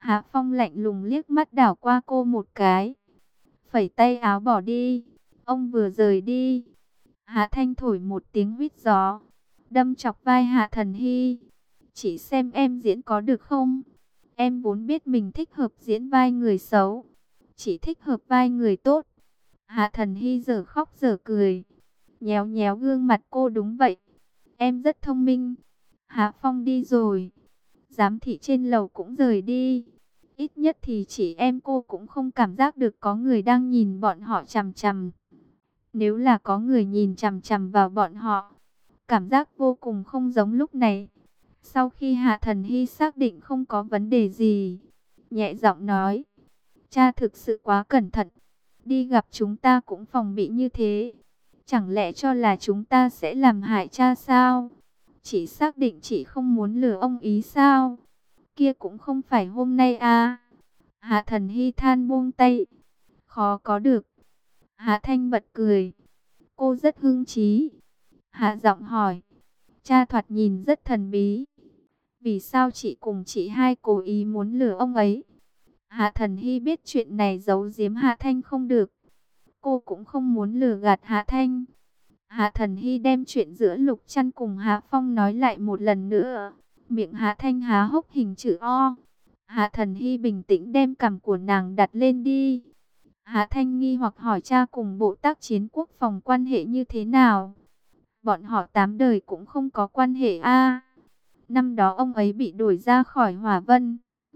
Hạ Phong lạnh lùng liếc mắt đảo qua cô một cái, phẩy tay áo bỏ đi. Ông vừa rời đi, Hạ Thanh thổi một tiếng huýt gió, đâm chọc vai Hạ Thần Hy. Chị xem em diễn có được không? Em vốn biết mình thích hợp diễn vai người xấu, chỉ thích hợp vai người tốt. Hạ Thần Hy giờ khóc giờ cười, nhéo nhéo gương mặt cô. Đúng vậy, em rất thông minh. Hạ Phong đi rồi, giám thị trên lầu cũng rời đi. Ít nhất thì chỉ em cô cũng không cảm giác được có người đang nhìn bọn họ chằm chằm. Nếu là có người nhìn chằm chằm vào bọn họ, cảm giác vô cùng không giống lúc này. Sau khi Hạ Thần Hy xác định không có vấn đề gì, nhẹ giọng nói, cha thực sự quá cẩn thận, đi gặp chúng ta cũng phòng bị như thế. Chẳng lẽ cho là chúng ta sẽ làm hại cha sao? Chị xác định chị không muốn lừa ông ý sao? Kia cũng không phải hôm nay à? Hạ Thần Hy than buông tay, khó có được. Hạ Thanh bật cười, cô rất hứng chí. Hạ giọng hỏi, cha thoạt nhìn rất thần bí, vì sao chị cùng chị hai cố ý muốn lừa ông ấy? Hạ Thần Hy biết chuyện này giấu giếm Hạ Thanh không được, cô cũng không muốn lừa gạt Hạ Thanh. Hạ Thần Hy đem chuyện giữa Lục Trăn cùng Hạ Phong nói lại một lần nữa. Miệng Hạ Thanh há hốc hình chữ O. Hạ Thần Hy bình tĩnh đem cằm của nàng đặt lên đi. Hạ Thanh nghi hoặc hỏi cha cùng bộ tác chiến quốc phòng quan hệ như thế nào? Bọn họ 8 đời cũng không có quan hệ a. Năm đó ông ấy bị đuổi ra khỏi Hỏa Vân,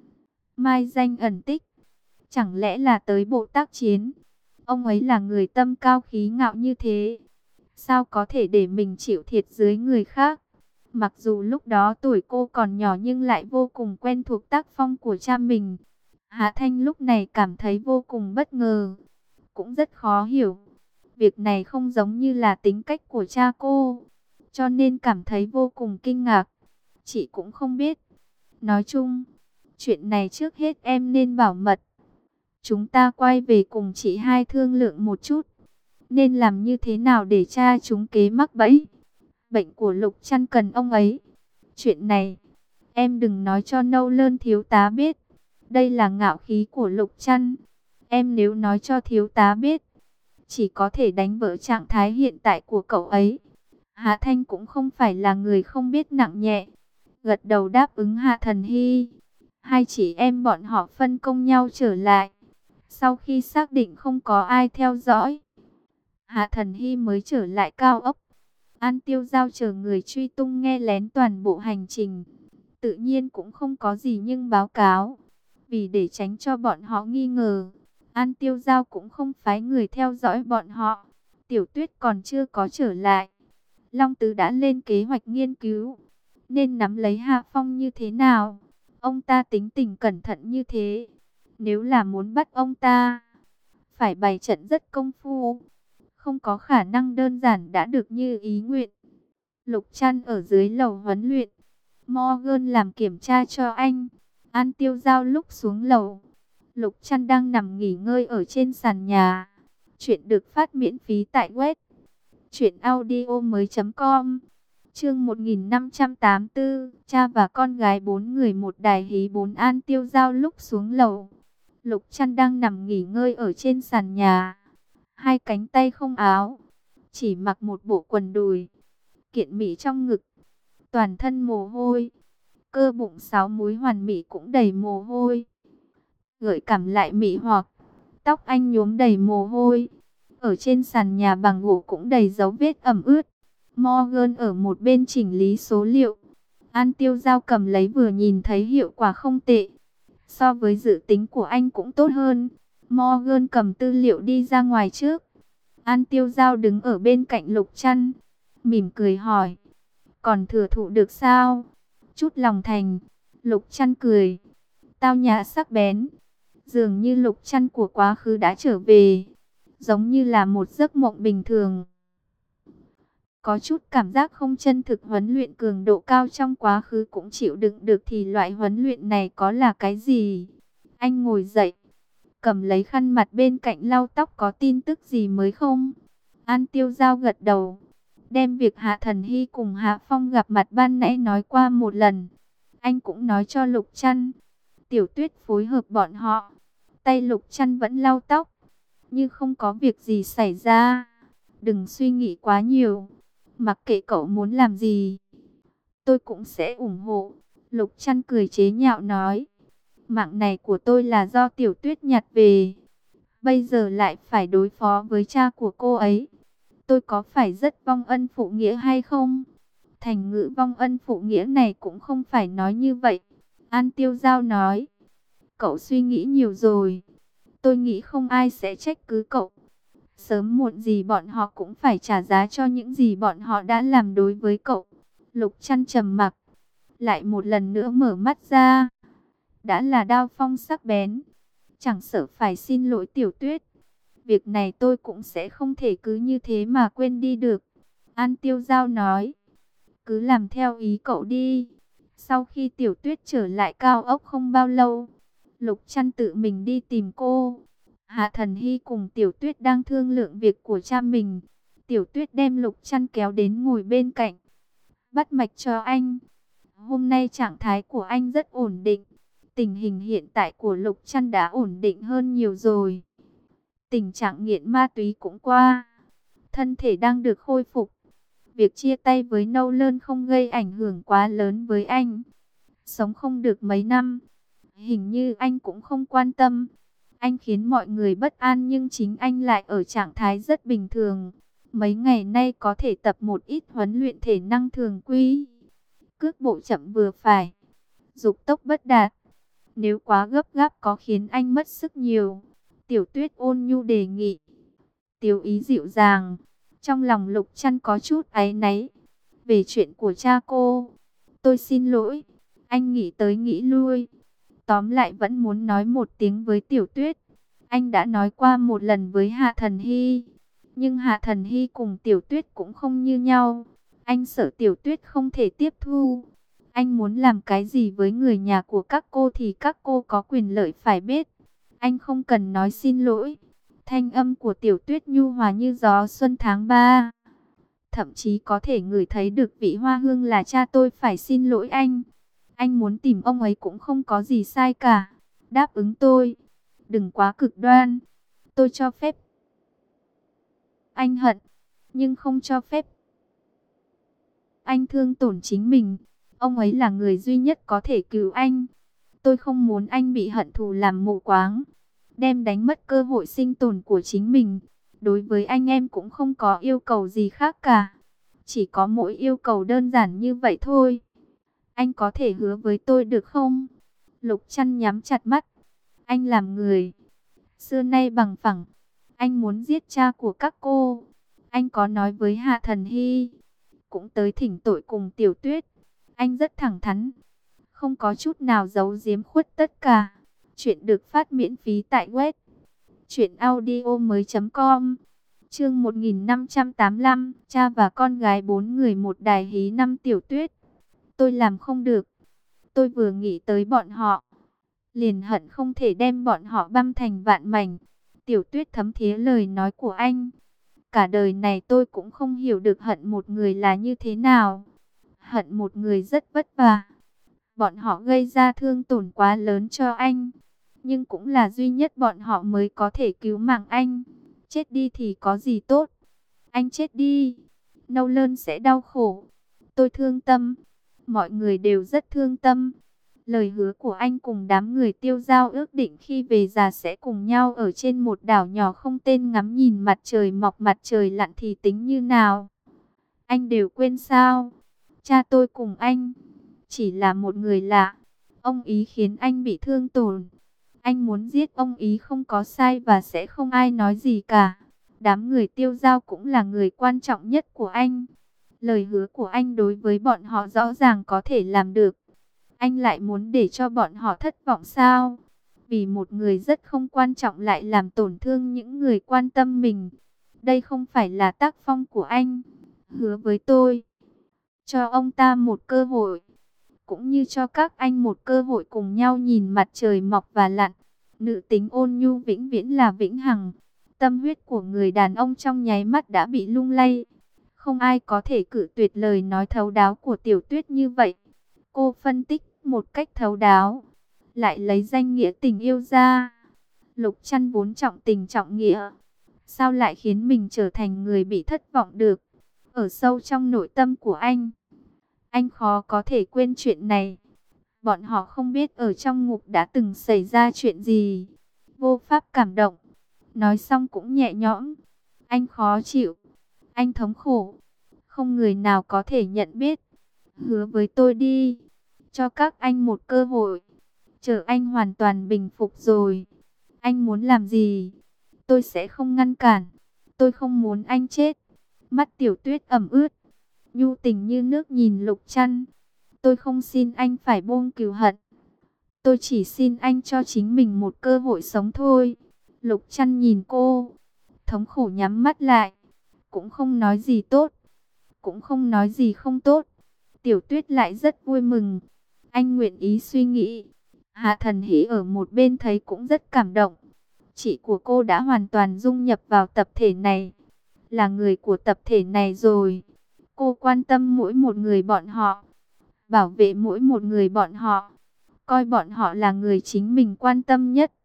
mai danh ẩn tích. Chẳng lẽ là tới bộ tác chiến? Ông ấy là người tâm cao khí ngạo như thế, sao có thể để mình chịu thiệt dưới người khác? Mặc dù lúc đó tuổi cô còn nhỏ nhưng lại vô cùng quen thuộc tác phong của cha mình. Hạ Thanh lúc này cảm thấy vô cùng bất ngờ, cũng rất khó hiểu. Việc này không giống như là tính cách của cha cô, cho nên cảm thấy vô cùng kinh ngạc. Chị cũng không biết. Nói chung, chuyện này trước hết em nên bảo mật. Chúng ta quay về cùng chị hai thương lượng một chút, nên làm như thế nào để cha chúng kế mắc bẫy. Bệnh của Lục Trăn cần ông ấy. Chuyện này, em đừng nói cho Nâu Lơn thiếu tá biết. Đây là ngạo khí của Lục Trăn. Em nếu nói cho thiếu tá biết, chỉ có thể đánh vỡ trạng thái hiện tại của cậu ấy. Hạ Thanh cũng không phải là người không biết nặng nhẹ, gật đầu đáp ứng Hạ Thần Hy. Hai chị em bọn họ phân công nhau trở lại. Sau khi xác định không có ai theo dõi, Hạ Thần Hy mới trở lại cao ốc. An Tiêu Giao chờ người truy tung nghe lén toàn bộ hành trình. Tự nhiên cũng không có gì nhưng báo cáo. Vì để tránh cho bọn họ nghi ngờ, An Tiêu Giao cũng không phái người theo dõi bọn họ. Tiểu Tuyết còn chưa có trở lại, Long Tứ đã lên kế hoạch nghiên cứu, nên nắm lấy Hạ Phong như thế nào. Ông ta tính tình cẩn thận như thế, nếu là muốn bắt ông ta, phải bày trận rất công phu, không có khả năng đơn giản đã được như ý nguyện. Lục Trăn ở dưới lầu huấn luyện, Morgan làm kiểm tra cho anh. An Tiêu Giao lúc xuống lầu, Lục Trăn đang nằm nghỉ ngơi ở trên sàn nhà. Chuyện được phát miễn phí tại web truyệnaudiomoi.com. Chương 1584, cha và con gái 4 người một đài hí 4. An Tiêu Giao lúc xuống lầu, Lục Trăn đang nằm nghỉ ngơi ở trên sàn nhà. Hai cánh tay không áo, chỉ mặc một bộ quần đùi, kiện mỹ trong ngực, toàn thân mồ hôi, cơ bụng 6 múi hoàn mỹ cũng đầy mồ hôi, gợi cảm lại mỹ hoặc. Tóc anh nhuốm đầy mồ hôi, ở trên sàn nhà bằng gỗ cũng đầy dấu vết ẩm ướt. Morgan ở một bên chỉnh lý số liệu. An Tiêu Giao cầm lấy vừa nhìn thấy hiệu quả không tệ, so với dự tính của anh cũng tốt hơn. Morgan cầm tư liệu đi ra ngoài trước. An Tiêu Giao đứng ở bên cạnh Lục Trăn, mỉm cười hỏi, còn thừa thụ được sao? Chút lòng thành. Lục Trăn cười, tao nhã sắc bén. Dường như Lục Trăn của quá khứ đã trở về, giống như là một giấc mộng bình thường. Có chút cảm giác không chân thực. Huấn luyện cường độ cao trong quá khứ cũng chịu đựng được thì loại huấn luyện này có là cái gì? Anh ngồi dậy, cầm lấy khăn mặt bên cạnh lau tóc. Có tin tức gì mới không? An Tiêu Giao gật đầu, đem việc Hạ Thần Hy cùng Hạ Phong gặp mặt ban nãy nói qua một lần. Anh cũng nói cho Lục Trăn. Tiểu Tuyết phối hợp bọn họ. Tay Lục Chăn vẫn lau tóc, như không có việc gì xảy ra. Đừng suy nghĩ quá nhiều. Mặc kệ cậu muốn làm gì, tôi cũng sẽ ủng hộ. Lục Chăn cười chế nhạo nói. Mạng này của tôi là do Tiểu Tuyết nhặt về. Bây giờ lại phải đối phó với cha của cô ấy. Tôi có phải rất vong ân phụ nghĩa hay không? Thành ngữ vong ân phụ nghĩa này cũng không phải nói như vậy. An Tiêu Giao nói. Cậu suy nghĩ nhiều rồi. Tôi nghĩ không ai sẽ trách cứ cậu. Sớm muộn gì bọn họ cũng phải trả giá cho những gì bọn họ đã làm đối với cậu. Lục Chăn trầm mặc, lại một lần nữa mở mắt ra. Đã là đao phong sắc bén, chẳng sợ phải xin lỗi Tiểu Tuyết. Việc này tôi cũng sẽ không thể cứ như thế mà quên đi được. An Tiêu Giao nói. Cứ làm theo ý cậu đi. Sau khi Tiểu Tuyết trở lại cao ốc không bao lâu, Lục Chăn tự mình đi tìm cô. Hạ Thần Hy cùng Tiểu Tuyết đang thương lượng việc của cha mình. Tiểu Tuyết đem Lục Chăn kéo đến ngồi bên cạnh. Bắt mạch cho anh. Hôm nay trạng thái của anh rất ổn định. Tình hình hiện tại của Lục Chăn đã ổn định hơn nhiều rồi. Tình trạng nghiện ma túy cũng qua. Thân thể đang được khôi phục. Việc chia tay với Nâu Lơn không gây ảnh hưởng quá lớn với anh. Sống không được mấy năm, hình như anh cũng không quan tâm. Anh khiến mọi người bất an nhưng chính anh lại ở trạng thái rất bình thường. Mấy ngày nay có thể tập một ít huấn luyện thể năng thường quy. Cước bộ chậm vừa phải, dục tốc bất đạt. Nếu quá gấp gáp có khiến anh mất sức nhiều. Tiểu Tuyết ôn nhu đề nghị. Tiểu ý dịu dàng. Trong lòng Lục Chăn có chút áy náy. Về chuyện của cha cô, tôi xin lỗi. Anh nghĩ tới nghĩ lui. Tóm lại vẫn muốn nói một tiếng với Tiểu Tuyết. Anh đã nói qua một lần với Hạ Thần Hy. Nhưng Hạ Thần Hy cùng Tiểu Tuyết cũng không như nhau. Anh sợ Tiểu Tuyết không thể tiếp thu. Anh muốn làm cái gì với người nhà của các cô thì các cô có quyền lợi phải biết. Anh không cần nói xin lỗi. Thanh âm của Tiểu Tuyết nhu hòa như gió xuân tháng 3. Thậm chí có thể ngửi thấy được vị hoa hương là cha tôi phải xin lỗi anh. Anh muốn tìm ông ấy cũng không có gì sai cả. Đáp ứng tôi. Đừng quá cực đoan. Tôi cho phép. Anh hận. Nhưng không cho phép. Anh thương tổn chính mình. Ông ấy là người duy nhất có thể cứu anh. Tôi không muốn anh bị hận thù làm mù quáng. Đem đánh mất cơ hội sinh tồn của chính mình. Đối với anh em cũng không có yêu cầu gì khác cả. Chỉ có mỗi yêu cầu đơn giản như vậy thôi. Anh có thể hứa với tôi được không? Lục Chăn nhắm chặt mắt. Anh làm người xưa nay bằng phẳng. Anh muốn giết cha của các cô. Anh có nói với Hạ Thần Hy. Cũng tới thỉnh tội cùng Tiểu Tuyết. Anh rất thẳng thắn. Không có chút nào giấu giếm khuất tất cả. Chuyện được phát miễn phí tại web truyệnaudiomoi.com. Chương 1585, cha và con gái 4 người một đài hí năm. Tiểu Tuyết. Tôi làm không được. Tôi vừa nghĩ tới bọn họ, liền hận không thể đem bọn họ băm thành vạn mảnh. Tiểu Tuyết thấm thía lời nói của anh. Cả đời này tôi cũng không hiểu được hận một người là như thế nào. Hận một người rất vất vả. Bọn họ gây ra thương tổn quá lớn cho anh. Nhưng cũng là duy nhất bọn họ mới có thể cứu mạng anh. Chết đi thì có gì tốt. Anh chết đi, Nâu Lơn sẽ đau khổ. Tôi thương tâm. Mọi người đều rất thương tâm. Lời hứa của anh cùng đám người Tiêu Dao ước định khi về già sẽ cùng nhau ở trên một đảo nhỏ không tên ngắm nhìn mặt trời mọc mặt trời lặn thì tính như nào. Anh đều quên sao? Cha tôi cùng anh chỉ là một người lạ. Ông ý khiến anh bị thương tổn. Anh muốn giết ông ý không có sai và sẽ không ai nói gì cả. Đám người Tiêu Dao cũng là người quan trọng nhất của anh. Lời hứa của anh đối với bọn họ rõ ràng có thể làm được. Anh lại muốn để cho bọn họ thất vọng sao? Vì một người rất không quan trọng lại làm tổn thương những người quan tâm mình. Đây không phải là tác phong của anh. Hứa với tôi, cho ông ta một cơ hội, cũng như cho các anh một cơ hội cùng nhau nhìn mặt trời mọc và lặn. Nữ tính ôn nhu vĩnh viễn là vĩnh hằng. Tâm huyết của người đàn ông trong nháy mắt đã bị lung lay. Không ai có thể cự tuyệt lời nói thấu đáo của Tiểu Tuyết như vậy. Cô phân tích một cách thấu đáo. lại lấy danh nghĩa tình yêu ra. Lục Trăn vốn trọng tình trọng nghĩa, sao lại khiến mình trở thành người bị thất vọng được? Ở sâu trong nội tâm của anh khó có thể quên chuyện này. Bọn họ không biết ở trong ngục đã từng xảy ra chuyện gì. Vô pháp cảm động. Nói xong cũng nhẹ nhõm. Anh khó chịu. Anh thống khổ. Không người nào có thể nhận biết. Hứa với tôi đi. Cho các anh một cơ hội. Chờ anh hoàn toàn bình phục rồi. Anh muốn làm gì? Tôi sẽ không ngăn cản. Tôi không muốn anh chết. Mắt Tiểu Tuyết ẩm ướt. Nhu tình như nước nhìn Lục Trăn. Tôi không xin anh phải buông cừu hận. Tôi chỉ xin anh cho chính mình một cơ hội sống thôi. Lục Trăn nhìn cô, thống khổ nhắm mắt lại. Cũng không nói gì tốt, cũng không nói gì không tốt. Tiểu Tuyết lại rất vui mừng. Anh nguyện ý suy nghĩ. Hạ Thần Hỷ ở một bên thấy cũng rất cảm động. Chị của cô đã hoàn toàn dung nhập vào tập thể này. Là người của tập thể này rồi. Cô quan tâm mỗi một người bọn họ. Bảo vệ mỗi một người bọn họ. Coi bọn họ là người chính mình quan tâm nhất.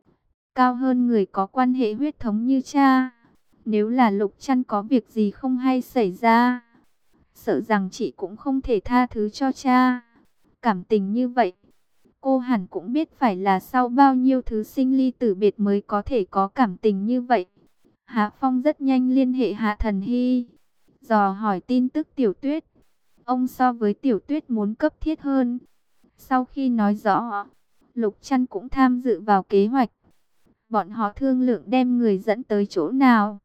Cao hơn người có quan hệ huyết thống như cha. Nếu là Lục Trăn có việc gì không hay xảy ra, sợ rằng chị cũng không thể tha thứ cho cha. Cảm tình như vậy, cô hẳn cũng biết phải là sau bao nhiêu thứ sinh ly tử biệt mới có thể có cảm tình như vậy. Hạ Phong rất nhanh liên hệ Hạ Thần Hy, dò hỏi tin tức Tiểu Tuyết. Ông so với Tiểu Tuyết muốn cấp thiết hơn. Sau khi nói rõ, Lục Trăn cũng tham dự vào kế hoạch. Bọn họ thương lượng đem người dẫn tới chỗ nào.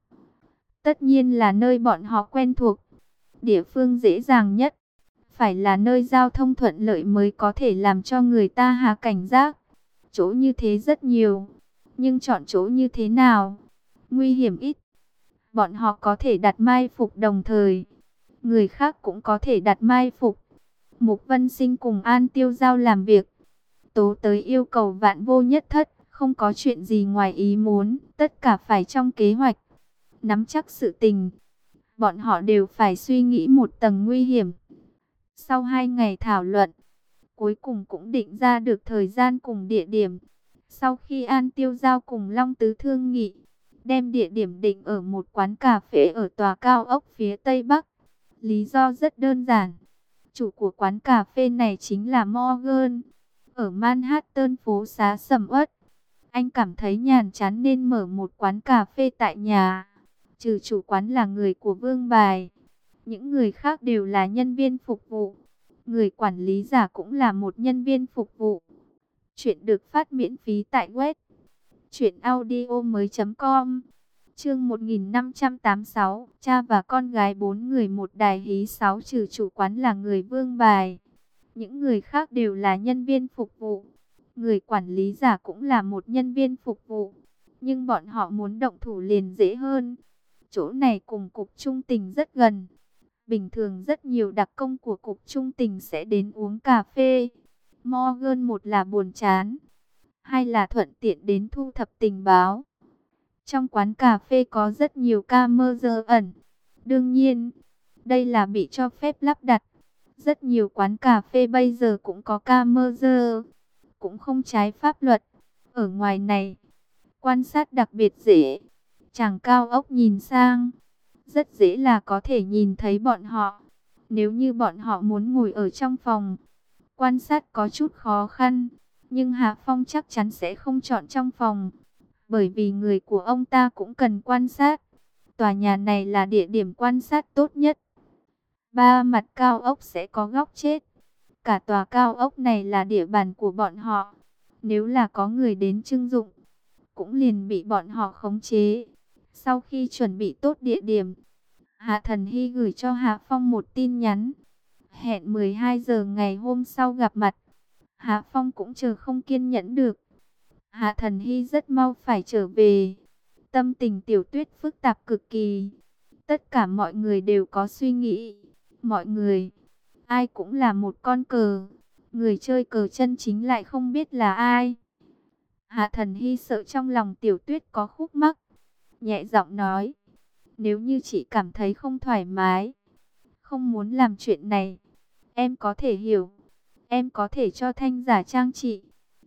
Tất nhiên là nơi bọn họ quen thuộc. Địa phương dễ dàng nhất. Phải là nơi giao thông thuận lợi mới có thể làm cho người ta hạ cảnh giác. Chỗ như thế rất nhiều. Nhưng chọn chỗ như thế nào? Nguy hiểm ít. Bọn họ có thể đặt mai phục đồng thời. Người khác cũng có thể đặt mai phục. Mục Vân Sinh cùng An Tiêu Giao làm việc. Tố tới yêu cầu vạn vô nhất thất. Không có chuyện gì ngoài ý muốn. Tất cả phải trong kế hoạch. Nắm chắc sự tình. Bọn họ đều phải suy nghĩ một tầng nguy hiểm. Sau 2 ngày thảo luận, cuối cùng cũng định ra được thời gian cùng địa điểm. Sau khi An Tiêu Giao cùng Long Tứ thương nghị, đem địa điểm định ở một quán cà phê ở tòa cao ốc phía Tây Bắc. Lý do rất đơn giản. Chủ của quán cà phê này chính là Morgan. Ở Manhattan phố xá sầm uất. Anh cảm thấy nhàm chán nên mở một quán cà phê tại nhà. Trừ chủ quán là người của Vương Bài, những người khác đều là nhân viên phục vụ. Người quản lý giả cũng là một nhân viên phục vụ. Chuyện được phát miễn phí tại web truyệnaudiomoi.com. Chương 1586, cha và con gái 4 người một đài hí 6, trừ chủ quán là người Vương Bài. Những người khác đều là nhân viên phục vụ. Người quản lý giả cũng là một nhân viên phục vụ. Nhưng bọn họ muốn động thủ liền dễ hơn. Chỗ này cùng cục trung tình rất gần. Bình thường rất nhiều đặc công của cục trung tình sẽ đến uống cà phê. Morgan một là buồn chán, hai là thuận tiện đến thu thập tình báo. Trong quán cà phê có rất nhiều camera ẩn. Đương nhiên, đây là bị cho phép lắp đặt. Rất nhiều quán cà phê bây giờ cũng có camera, cũng không trái pháp luật. Ở ngoài này, quan sát đặc biệt dễ. Chàng cao ốc nhìn sang, rất dễ là có thể nhìn thấy bọn họ. Nếu như bọn họ muốn ngồi ở trong phòng, quan sát có chút khó khăn. Nhưng Hạ Phong chắc chắn sẽ không chọn trong phòng, bởi vì người của ông ta cũng cần quan sát. Tòa nhà này là địa điểm quan sát tốt nhất. Ba mặt cao ốc sẽ có góc chết. Cả tòa cao ốc này là địa bàn của bọn họ. Nếu là có người đến trưng dụng, cũng liền bị bọn họ khống chế. Sau khi chuẩn bị tốt địa điểm, Hạ Thần Hy gửi cho Hạ Phong một tin nhắn. Hẹn 12 giờ ngày hôm sau gặp mặt. Hạ Phong cũng chờ không kiên nhẫn được. Hạ Thần Hy rất mau phải trở về. Tâm tình Tiểu Tuyết phức tạp cực kỳ. Tất cả mọi người đều có suy nghĩ. Mọi người, ai cũng là một con cờ. Người chơi cờ chân chính lại không biết là ai. Hạ Thần Hy sợ trong lòng Tiểu Tuyết có khúc mắc, nhẹ giọng nói, nếu như chị cảm thấy không thoải mái, không muốn làm chuyện này, em có thể hiểu. Em có thể cho Thanh giả trang chị.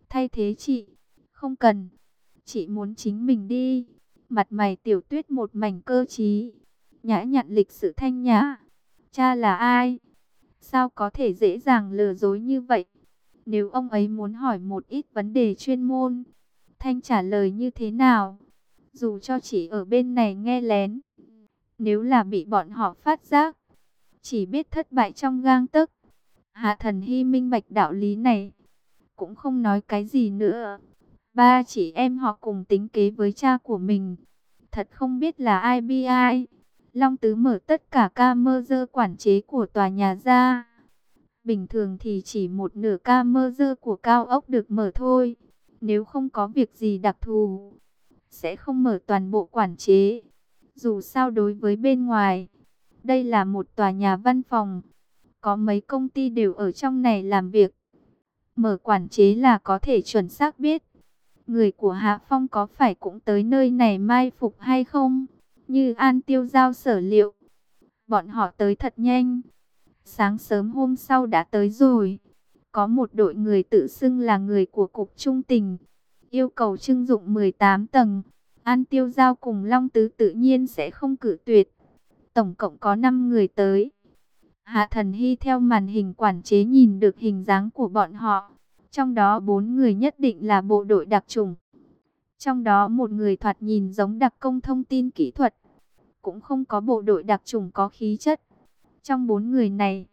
Thay thế chị, không cần, chị muốn chính mình đi. Mặt mày Tiểu Tuyết một mảnh cơ trí, nhã nhặn lịch sự thanh nhã. Cha là ai? Sao có thể dễ dàng lừa dối như vậy? Nếu ông ấy muốn hỏi một ít vấn đề chuyên môn, Thanh trả lời như thế nào? Dù cho chỉ ở bên này nghe lén, nếu là bị bọn họ phát giác, chỉ biết thất bại trong gang tấc. Hạ Thần Hy minh bạch đạo lý này, cũng không nói cái gì nữa. Ba chị em họ cùng tính kế với cha của mình, thật không biết là ai bi ai. Long Tứ mở tất cả camera quản chế của tòa nhà ra. Bình thường thì chỉ một nửa camera của cao ốc được mở thôi. Nếu không có việc gì đặc thù, sẽ không mở toàn bộ quản chế. Dù sao đối với bên ngoài, đây là một tòa nhà văn phòng, có mấy công ty đều ở trong này làm việc. Mở quản chế là có thể chuẩn xác biết người của Hạ Phong có phải cũng tới nơi này mai phục hay không. Như An Tiêu giao sở liệu, bọn họ tới thật nhanh, sáng sớm hôm sau đã tới rồi. Có một đội người tự xưng là người của Cục Trung Tình, yêu cầu trưng dụng 18 tầng. An Tiêu giao cùng Long Tứ tự nhiên sẽ không cự tuyệt. Tổng cộng có 5 người tới. Hạ Thần Hy theo màn hình quản chế nhìn được hình dáng của bọn họ. Trong đó 4 người nhất định là bộ đội đặc chủng. Trong đó một người thoạt nhìn giống đặc công thông tin kỹ thuật, cũng không có bộ đội đặc chủng có khí chất. Trong 4 người này,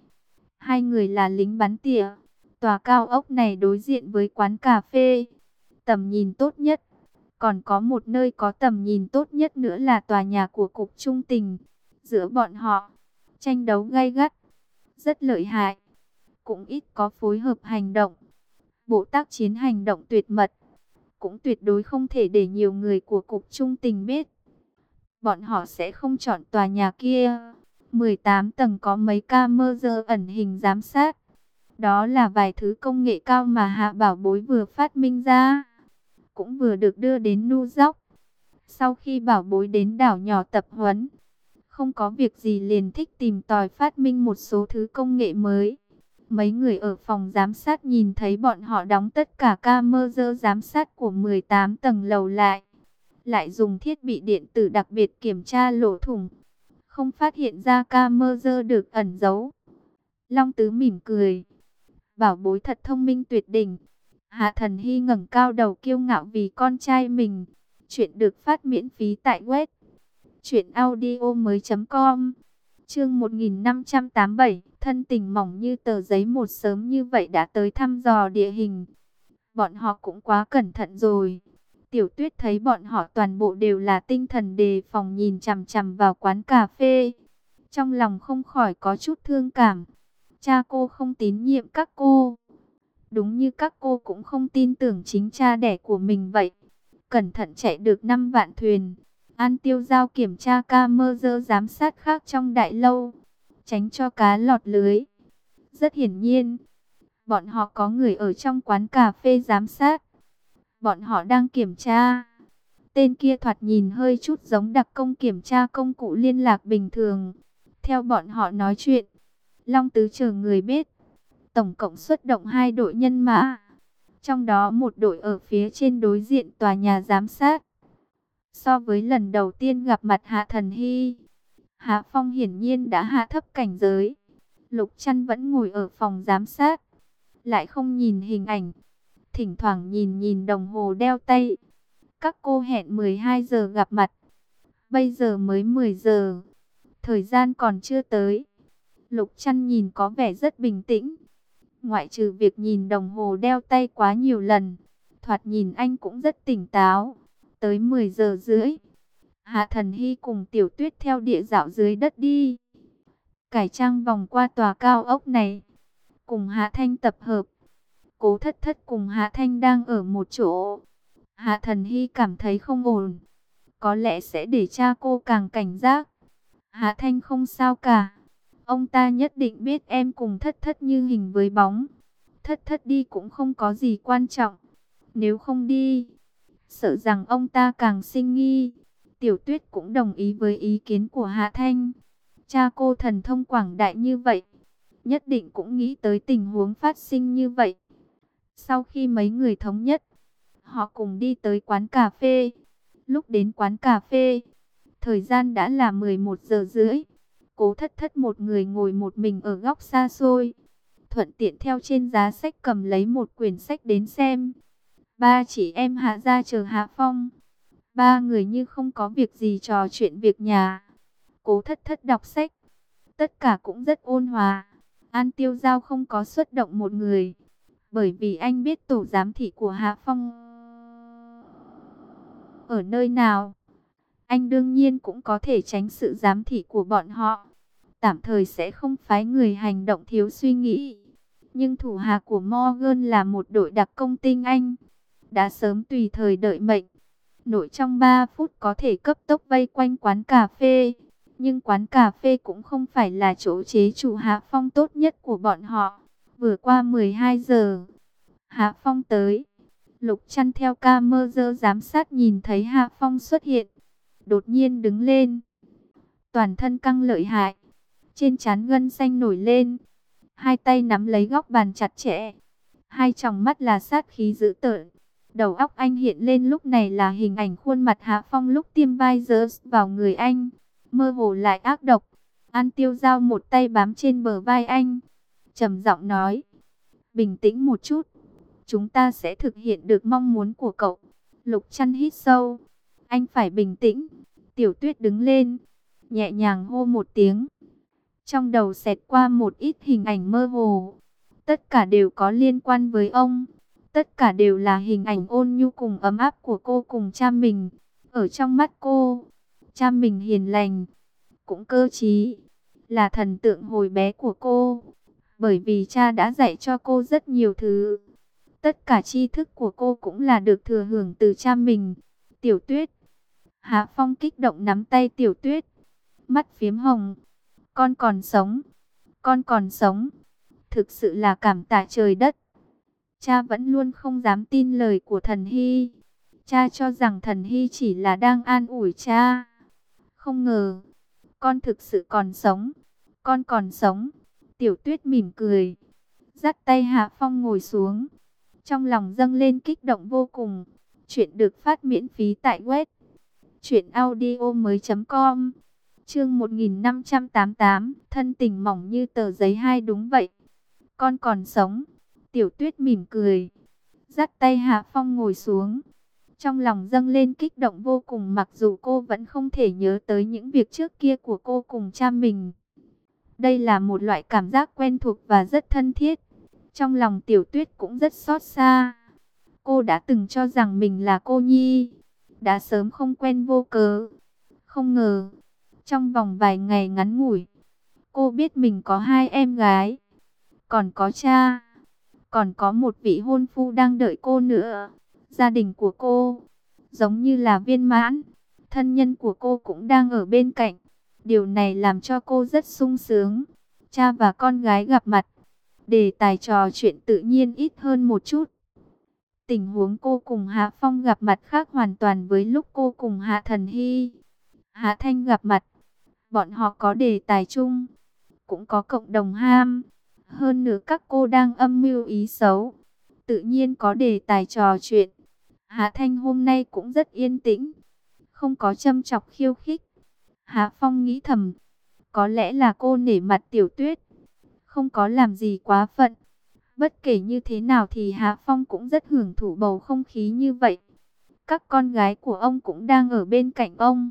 2 người là lính bắn tỉa. Tòa cao ốc này đối diện với quán cà phê, tầm nhìn tốt nhất. Còn có một nơi có tầm nhìn tốt nhất nữa là tòa nhà của Cục Trung Tình. Giữa bọn họ, tranh đấu gay gắt, rất lợi hại, cũng ít có phối hợp hành động. Bộ tác chiến hành động tuyệt mật, cũng tuyệt đối không thể để nhiều người của Cục Trung Tình biết. Bọn họ sẽ không chọn tòa nhà kia. 18 tầng có mấy camera ẩn hình giám sát. Đó là vài thứ công nghệ cao mà Hạ Bảo Bối vừa phát minh ra, cũng vừa được đưa đến New York. Sau khi Bảo Bối đến đảo nhỏ tập huấn, không có việc gì liền thích tìm tòi phát minh một số thứ công nghệ mới. Mấy người ở phòng giám sát nhìn thấy bọn họ đóng tất cả camera giám sát của 18 tầng lầu lại dùng thiết bị điện tử đặc biệt kiểm tra lỗ thủng, không phát hiện ra camera được ẩn giấu. Long Tứ mỉm cười, Bảo Bối thật thông minh tuyệt đỉnh. Hạ Thần Hy ngẩng cao đầu kiêu ngạo vì con trai mình. Chuyện được phát miễn phí tại web truyệnaudiomoi.com. Chương 1587, thân tình mỏng như tờ giấy, một sớm như vậy đã tới thăm dò địa hình. Bọn họ cũng quá cẩn thận rồi. Tiểu Tuyết thấy bọn họ toàn bộ đều là tinh thần đề phòng nhìn chằm chằm vào quán cà phê, trong lòng không khỏi có chút thương cảm. Cha cô không tín nhiệm các cô, đúng như các cô cũng không tin tưởng chính cha đẻ của mình vậy. Cẩn thận chạy được 5 vạn thuyền. An Tiêu giao kiểm tra camera giám sát khác trong đại lâu, tránh cho cá lọt lưới. Rất hiển nhiên, bọn họ có người ở trong quán cà phê giám sát. Bọn họ đang kiểm tra. Tên kia thoạt nhìn hơi chút giống đặc công kiểm tra công cụ liên lạc bình thường. Theo bọn họ nói chuyện, Long Tứ chờ người biết, tổng cộng xuất động 2 đội nhân mã. Trong đó một đội ở phía trên đối diện tòa nhà giám sát. So với lần đầu tiên gặp mặt Hạ Thần Hy, Hạ Phong hiển nhiên đã hạ thấp cảnh giới. Lục Trăn vẫn ngồi ở phòng giám sát, lại không nhìn hình ảnh, thỉnh thoảng nhìn nhìn đồng hồ đeo tay. Các cô hẹn 12 giờ gặp mặt, bây giờ mới 10 giờ, thời gian còn chưa tới. Lục Trăn nhìn có vẻ rất bình tĩnh, ngoại trừ việc nhìn đồng hồ đeo tay quá nhiều lần, thoạt nhìn anh cũng rất tỉnh táo. Tới 10 giờ rưỡi, Hạ Thần Hy cùng Tiểu Tuyết theo địa dạo dưới đất đi, cải trang vòng qua tòa cao ốc này, cùng Hạ Thanh tập hợp. Cố Thất Thất cùng Hạ Thanh đang ở một chỗ. Hạ Thần Hy cảm thấy không ổn, có lẽ sẽ để cha cô càng cảnh giác. Hạ Thanh không sao cả, ông ta nhất định biết em cùng Thất Thất như hình với bóng. Thất Thất đi cũng không có gì quan trọng, nếu không đi, sợ rằng ông ta càng sinh nghi. Tiểu Tuyết cũng đồng ý với ý kiến của Hạ Thanh. Cha cô thần thông quảng đại như vậy, nhất định cũng nghĩ tới tình huống phát sinh như vậy. Sau khi mấy người thống nhất, họ cùng đi tới quán cà phê. Lúc đến quán cà phê, thời gian đã là 11 giờ rưỡi. Cố Thất Thất một người ngồi một mình ở góc xa xôi, thuận tiện theo trên giá sách cầm lấy một quyển sách đến xem. Ba chị em Hạ ra chờ Hạ Phong. Ba người như không có việc gì trò chuyện việc nhà. Cố Thất Thất đọc sách, tất cả cũng rất ôn hòa. An Tiêu Giao không có xuất động một người, bởi vì anh biết tổ giám thị của Hạ Phong ở nơi nào. Anh đương nhiên cũng có thể tránh sự giám thị của bọn họ, tạm thời sẽ không phái người hành động thiếu suy nghĩ. Nhưng thủ hạ của Morgan là một đội đặc công tinh anh, đã sớm tùy thời đợi mệnh. Nội trong 3 phút có thể cấp tốc vây quanh quán cà phê. Nhưng quán cà phê cũng không phải là chỗ chế trụ Hạ Phong tốt nhất của bọn họ. Vừa qua 12 giờ, Hạ Phong tới. Lục Trăn theo camera giám sát nhìn thấy Hạ Phong xuất hiện, đột nhiên đứng lên, toàn thân căng lợi hại, trên trán gân xanh nổi lên, hai tay nắm lấy góc bàn chặt chẽ, hai tròng mắt là sát khí dữ tợn. Đầu óc anh hiện lên lúc này là hình ảnh khuôn mặt Hạ Phong lúc tiêm virus vào người anh, mơ hồ lại ác độc. An Tiêu Giao một tay bám trên bờ vai anh, trầm giọng nói: bình tĩnh một chút, chúng ta sẽ thực hiện được mong muốn của cậu. Lục Trăn hít sâu: anh phải bình tĩnh. Tiểu Tuyết đứng lên, nhẹ nhàng hô một tiếng. Trong đầu xẹt qua một ít hình ảnh mơ hồ, tất cả đều có liên quan với ông. Tất cả đều là hình ảnh ôn nhu cùng ấm áp của cô cùng cha mình. Ở trong mắt cô, cha mình hiền lành, cũng cơ trí, là thần tượng hồi bé của cô. Bởi vì cha đã dạy cho cô rất nhiều thứ. Tất cả tri thức của cô cũng là được thừa hưởng từ cha mình. Tiểu Tuyết. Hạ Phong kích động nắm tay Tiểu Tuyết, mắt phiếm hồng. Con còn sống, con còn sống. Thực sự là cảm tạ trời đất. Cha vẫn luôn không dám tin lời của Thần Hy. Cha cho rằng Thần Hy chỉ là đang an ủi cha. Không ngờ, con thực sự còn sống. Con còn sống. Tiểu Tuyết mỉm cười, dắt tay Hạ Phong ngồi xuống. Trong lòng dâng lên kích động vô cùng. Chuyện được phát miễn phí tại web truyệnaudiomoi.com. Chương 1588, thân tình mỏng như tờ giấy hai. Đúng vậy, con còn sống. Tiểu Tuyết mỉm cười, dắt tay Hạ Phong ngồi xuống. Trong lòng dâng lên kích động vô cùng, mặc dù cô vẫn không thể nhớ tới những việc trước kia của cô cùng cha mình. Đây là một loại cảm giác quen thuộc và rất thân thiết. Trong lòng Tiểu Tuyết cũng rất xót xa. Cô đã từng cho rằng mình là cô nhi, đã sớm không quen vô cớ. Không ngờ, trong vòng vài ngày ngắn ngủi, cô biết mình có hai em gái, còn có cha, còn có một vị hôn phu đang đợi cô nữa. Gia đình của cô giống như là viên mãn, thân nhân của cô cũng đang ở bên cạnh. Điều này làm cho cô rất sung sướng. Cha và con gái gặp mặt, đề tài trò chuyện tự nhiên ít hơn một chút. Tình huống cô cùng Hạ Phong gặp mặt khác hoàn toàn với lúc cô cùng Hạ Thần Hy, Hạ Thanh gặp mặt. Bọn họ có đề tài chung, cũng có cộng đồng ham. Hơn nữa các cô đang âm mưu ý xấu, tự nhiên có đề tài trò chuyện. Hạ Thanh hôm nay cũng rất yên tĩnh, không có châm chọc khiêu khích. Hạ Phong nghĩ thầm, có lẽ là cô nể mặt Tiểu Tuyết, không có làm gì quá phận. Bất kể như thế nào thì Hạ Phong cũng rất hưởng thụ bầu không khí như vậy. Các con gái của ông cũng đang ở bên cạnh ông.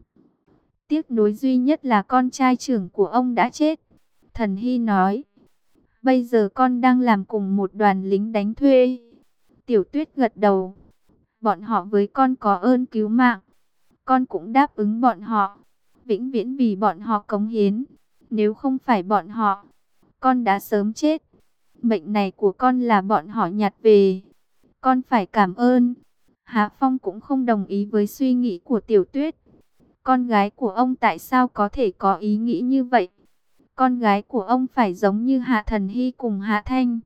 Tiếc nuối duy nhất là con trai trưởng của ông đã chết. Thần Hy nói, bây giờ con đang làm cùng một đoàn lính đánh thuê. Tiểu Tuyết gật đầu, bọn họ với con có ơn cứu mạng, con cũng đáp ứng bọn họ, vĩnh viễn vì bọn họ cống hiến. Nếu không phải bọn họ, con đã sớm chết. Mệnh này của con là bọn họ nhặt về, con phải cảm ơn. Hạ Phong cũng không đồng ý với suy nghĩ của Tiểu Tuyết. Con gái của ông tại sao có thể có ý nghĩ như vậy? Con gái của ông phải giống như Hạ Thần Hy cùng Hạ Thanh,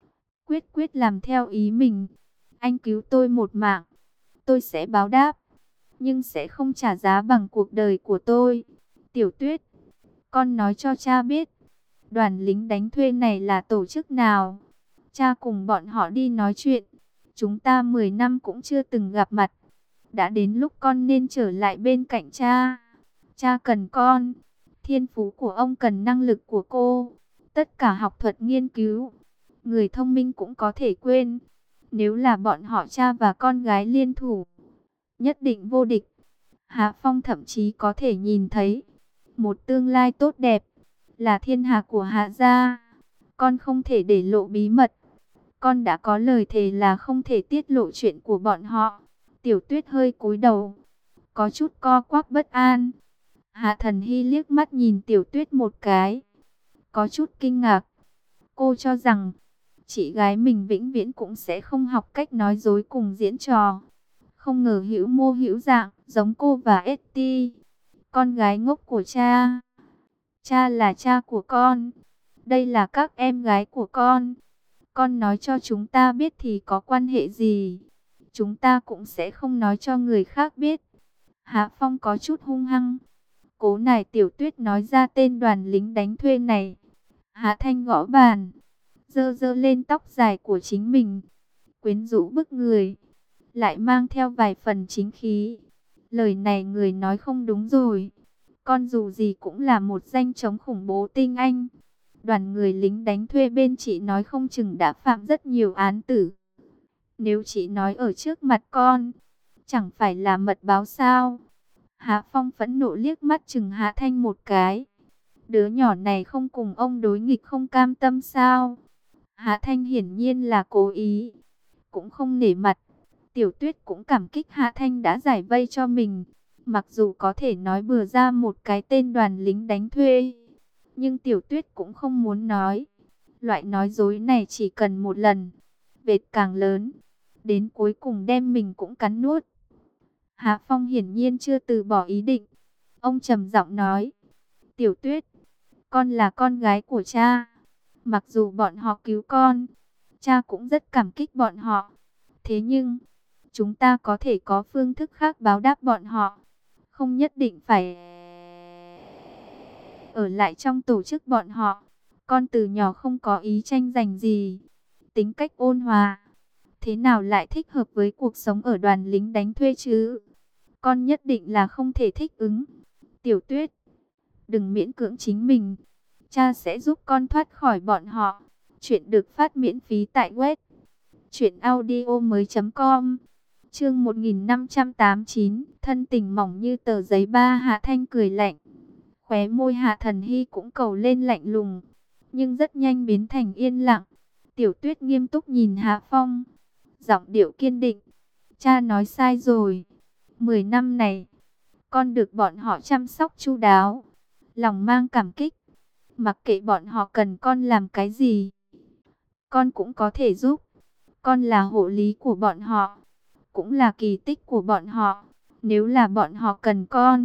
quyết làm theo ý mình. Anh cứu tôi một mạng, tôi sẽ báo đáp, nhưng sẽ không trả giá bằng cuộc đời của tôi. Tiểu Tuyết, con nói cho cha biết, đoàn lính đánh thuê này là tổ chức nào? Cha cùng bọn họ đi nói chuyện. Chúng ta 10 năm cũng chưa từng gặp mặt. Đã đến lúc con nên trở lại bên cạnh cha. Cha cần con. Thiên phú của ông cần năng lực của cô. Tất cả học thuật nghiên cứu. Người thông minh cũng có thể quên. Nếu là bọn họ cha và con gái liên thủ, nhất định vô địch. Hạ Phong thậm chí có thể nhìn thấy một tương lai tốt đẹp, là thiên hạ của Hạ gia. Con không thể để lộ bí mật. Con đã có lời thề là không thể tiết lộ chuyện của bọn họ. Tiểu Tuyết hơi cúi đầu, có chút co quắp bất an. Hạ Thần Hy liếc mắt nhìn Tiểu Tuyết một cái, có chút kinh ngạc. Cô cho rằng chị gái mình vĩnh viễn cũng sẽ không học cách nói dối cùng diễn trò. Không ngờ hữu mô hữu dạng, giống cô và Etty, con gái ngốc của cha. Cha là cha của con. Đây là các em gái của con. Con nói cho chúng ta biết thì có quan hệ gì? Chúng ta cũng sẽ không nói cho người khác biết. Hạ Phong có chút hung hăng. Cố nài Tiểu Tuyết nói ra tên đoàn lính đánh thuê này. Hạ Thanh gõ bàn, giơ giơ lên tóc dài của chính mình, quyến rũ bức người, lại mang theo vài phần chính khí. Lời này người nói không đúng rồi. Con dù gì cũng là một danh chống khủng bố tinh anh. Đoàn người lính đánh thuê bên chị nói không chừng đã phạm rất nhiều án tử. Nếu chị nói ở trước mặt con, chẳng phải là mật báo sao? Hạ Phong phẫn nộ liếc mắt chừng Hạ Thanh một cái. Đứa nhỏ này không cùng ông đối nghịch không cam tâm sao? Hạ Thanh hiển nhiên là cố ý, cũng không nể mặt. Tiểu Tuyết cũng cảm kích Hạ Thanh đã giải vây cho mình. Mặc dù có thể nói bừa ra một cái tên đoàn lính đánh thuê, nhưng Tiểu Tuyết cũng không muốn nói. Loại nói dối này chỉ cần một lần, vệt càng lớn, đến cuối cùng đem mình cũng cắn nuốt. Hạ Phong hiển nhiên chưa từ bỏ ý định. Ông trầm giọng nói, Tiểu Tuyết, con là con gái của cha. Mặc dù bọn họ cứu con, cha cũng rất cảm kích bọn họ. Thế nhưng, chúng ta có thể có phương thức khác báo đáp bọn họ. Không nhất định phải ở lại trong tổ chức bọn họ. Con từ nhỏ không có ý tranh giành gì, tính cách ôn hòa, thế nào lại thích hợp với cuộc sống ở đoàn lính đánh thuê chứ? Con nhất định là không thể thích ứng. Tiểu Tuyết, đừng miễn cưỡng chính mình. Cha sẽ giúp con thoát khỏi bọn họ. Chuyện được phát miễn phí tại web truyệnaudiomoi.com. Chương 1589, thân tình mỏng như tờ giấy ba. Hạ Thanh cười lạnh. Khóe môi Hạ Thần Hy cũng cầu lên lạnh lùng, nhưng rất nhanh biến thành yên lặng. Tiểu Tuyết nghiêm túc nhìn Hạ Phong, giọng điệu kiên định. Cha nói sai rồi. 10 năm này, con được bọn họ chăm sóc chu đáo, lòng mang cảm kích. Mặc kệ bọn họ cần con làm cái gì, con cũng có thể giúp. Con là hộ lý của bọn họ, cũng là kỳ tích của bọn họ. Nếu là bọn họ cần